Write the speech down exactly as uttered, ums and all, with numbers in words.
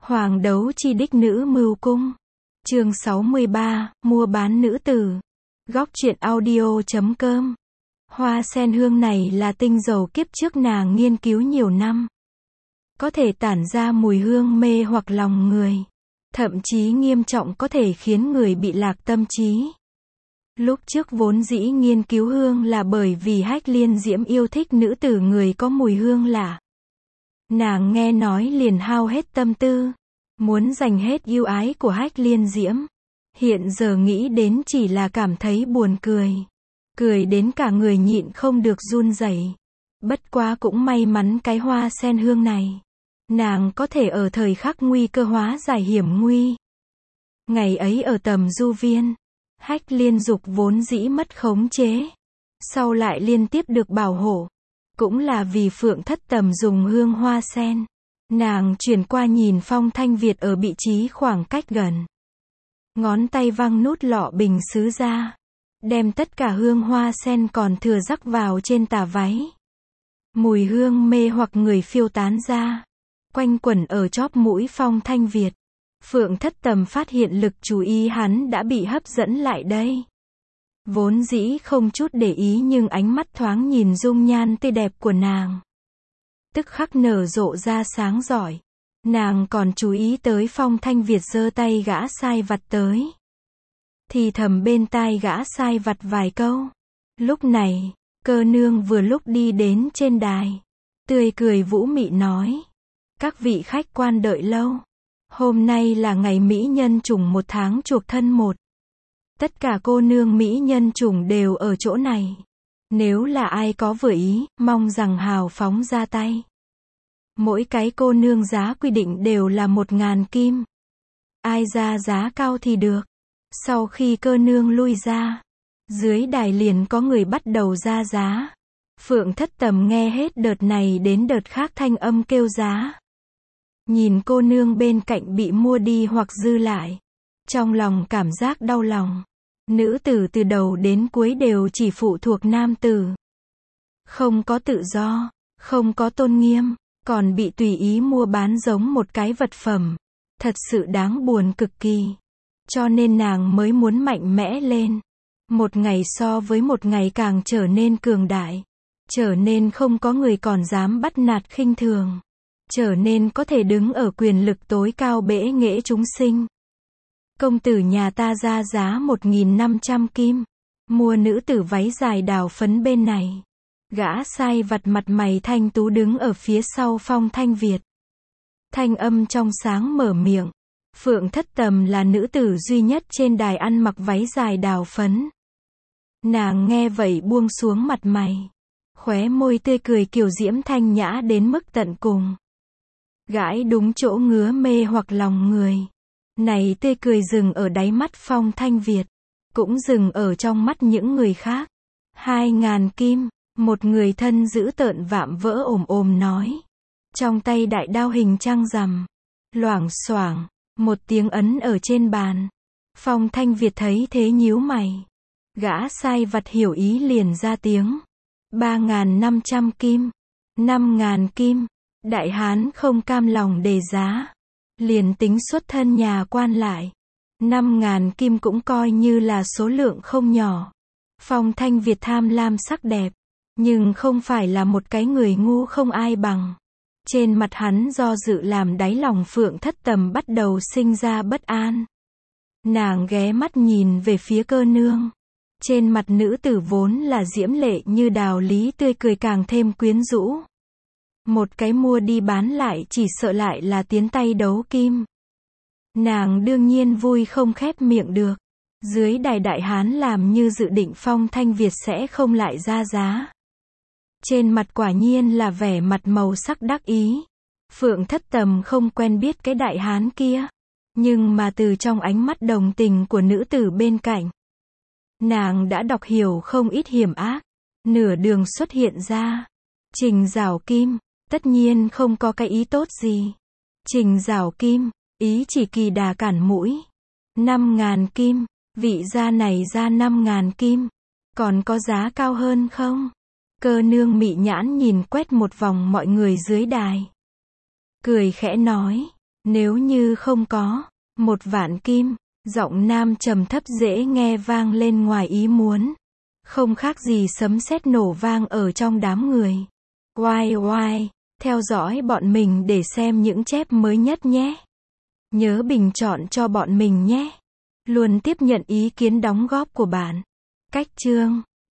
Hoàng đấu chi đích nữ mưu cung. Chương sáu mươi ba, mua bán nữ tử. Góc truyện audio chấm com. Hoa sen hương này là tinh dầu kiếp trước nàng nghiên cứu nhiều năm. Có thể tản ra mùi hương mê hoặc lòng người. Thậm chí nghiêm trọng có thể khiến người bị lạc tâm trí. Lúc trước vốn dĩ nghiên cứu hương là bởi vì Hách Liên Diễm yêu thích nữ tử người có mùi hương lạ. Nàng nghe nói liền hao hết tâm tư, muốn dành hết yêu ái của Hách Liên Diễm. Hiện giờ nghĩ đến chỉ là cảm thấy buồn cười. Cười đến cả người nhịn không được run rẩy. Bất quá cũng may mắn cái hoa sen hương này. Nàng có thể ở thời khắc nguy cơ hóa giải hiểm nguy. Ngày ấy ở Tầm Du Viên, Hách Liên Dục vốn dĩ mất khống chế. Sau lại liên tiếp được bảo hộ. Cũng là vì Phượng Thất Tầm dùng hương hoa sen. Nàng chuyển qua nhìn Phong Thanh Việt ở vị trí khoảng cách gần. Ngón tay văng nút lọ bình sứ ra. Đem tất cả hương hoa sen còn thừa rắc vào trên tà váy. Mùi hương mê hoặc người phiêu tán ra. Quanh quẩn ở chóp mũi Phong Thanh Việt. Phượng Thất Tầm phát hiện lực chú ý hắn đã bị hấp dẫn lại đây. Vốn dĩ không chút để ý nhưng ánh mắt thoáng nhìn dung nhan tươi đẹp của nàng. Tức khắc nở rộ ra sáng giỏi. Nàng còn chú ý tới Phong Thanh Việt giơ tay gã sai vặt tới. Thì thầm bên tai gã sai vặt vài câu. Lúc này, Cơ Nương vừa lúc đi đến trên đài. Tươi cười vũ mị nói. Các vị khách quan đợi lâu. Hôm nay là ngày mỹ nhân chủng một tháng chuộc thân một. Tất cả cô nương mỹ nhân chủng đều ở chỗ này. Nếu là ai có vừa ý, mong rằng hào phóng ra tay. Mỗi cái cô nương giá quy định đều là một ngàn kim. Ai ra giá cao thì được. Sau khi Cơ Nương lui ra, dưới đài liền có người bắt đầu ra giá. Phượng Thất Tầm nghe hết đợt này đến đợt khác thanh âm kêu giá. Nhìn cô nương bên cạnh bị mua đi hoặc dư lại. Trong lòng cảm giác đau lòng. Nữ tử từ đầu đến cuối đều chỉ phụ thuộc nam tử. Không có tự do, không có tôn nghiêm, còn bị tùy ý mua bán giống một cái vật phẩm. Thật sự đáng buồn cực kỳ. Cho nên nàng mới muốn mạnh mẽ lên. Một ngày so với một ngày càng trở nên cường đại. Trở nên không có người còn dám bắt nạt khinh thường. Trở nên có thể đứng ở quyền lực tối cao bẽ nghệ chúng sinh. Công tử nhà ta ra giá một nghìn năm trăm kim. Mua nữ tử váy dài đào phấn bên này. Gã sai vặt mặt mày thanh tú đứng ở phía sau Phong Thanh Việt. Thanh âm trong sáng mở miệng. Phượng Thất Tầm là nữ tử duy nhất trên đài ăn mặc váy dài đào phấn. Nàng nghe vậy buông xuống mặt mày. Khóe môi tươi cười kiều diễm thanh nhã đến mức tận cùng. Gãi đúng chỗ ngứa mê hoặc lòng người. Này tươi cười dừng ở đáy mắt Phong Thanh Việt. Cũng dừng ở trong mắt những người khác. Hai ngàn kim. Một người thân dữ tợn vạm vỡ ồm ồm nói. Trong tay đại đao hình trăng rằm. Loảng xoảng. Một tiếng ấn ở trên bàn. Phong Thanh Việt thấy thế nhíu mày. Gã sai vặt hiểu ý liền ra tiếng. Ba ngàn năm trăm kim. Năm ngàn kim. Đại hán không cam lòng đề giá. Liền tính xuất thân nhà quan lại. Năm ngàn kim cũng coi như là số lượng không nhỏ. Phong Thanh Việt tham lam sắc đẹp. Nhưng không phải là một cái người ngu không ai bằng. Trên mặt hắn do dự làm đáy lòng Phượng Thất Tầm bắt đầu sinh ra bất an. Nàng ghé mắt nhìn về phía Cơ Nương. Trên mặt nữ tử vốn là diễm lệ như đào lý tươi cười càng thêm quyến rũ. Một cái mua đi bán lại chỉ sợ lại là tiến tay đấu kim. Nàng đương nhiên vui không khép miệng được. Dưới đài đại hán làm như dự định Phong Thanh Việt sẽ không lại ra giá. Trên mặt quả nhiên là vẻ mặt màu sắc đắc ý. Phượng Thất Tầm không quen biết cái đại hán kia. Nhưng mà từ trong ánh mắt đồng tình của nữ tử bên cạnh. Nàng đã đọc hiểu không ít hiểm ác. Nửa đường xuất hiện ra. Trình Giảo Kim. Tất nhiên không có cái ý tốt gì. Trình Giảo Kim. Ý chỉ kỳ đà cản mũi. Năm ngàn kim. Vị gia này ra năm ngàn kim. Còn có giá cao hơn không? Cơ Nương mị nhãn nhìn quét một vòng mọi người dưới đài. Cười khẽ nói. Nếu như không có một vạn kim, giọng nam trầm thấp dễ nghe vang lên ngoài ý muốn. Không khác gì sấm sét nổ vang ở trong đám người. Oai oai, theo dõi bọn mình để xem những chép mới nhất nhé. Nhớ bình chọn cho bọn mình nhé. Luôn tiếp nhận ý kiến đóng góp của bạn. Cách chương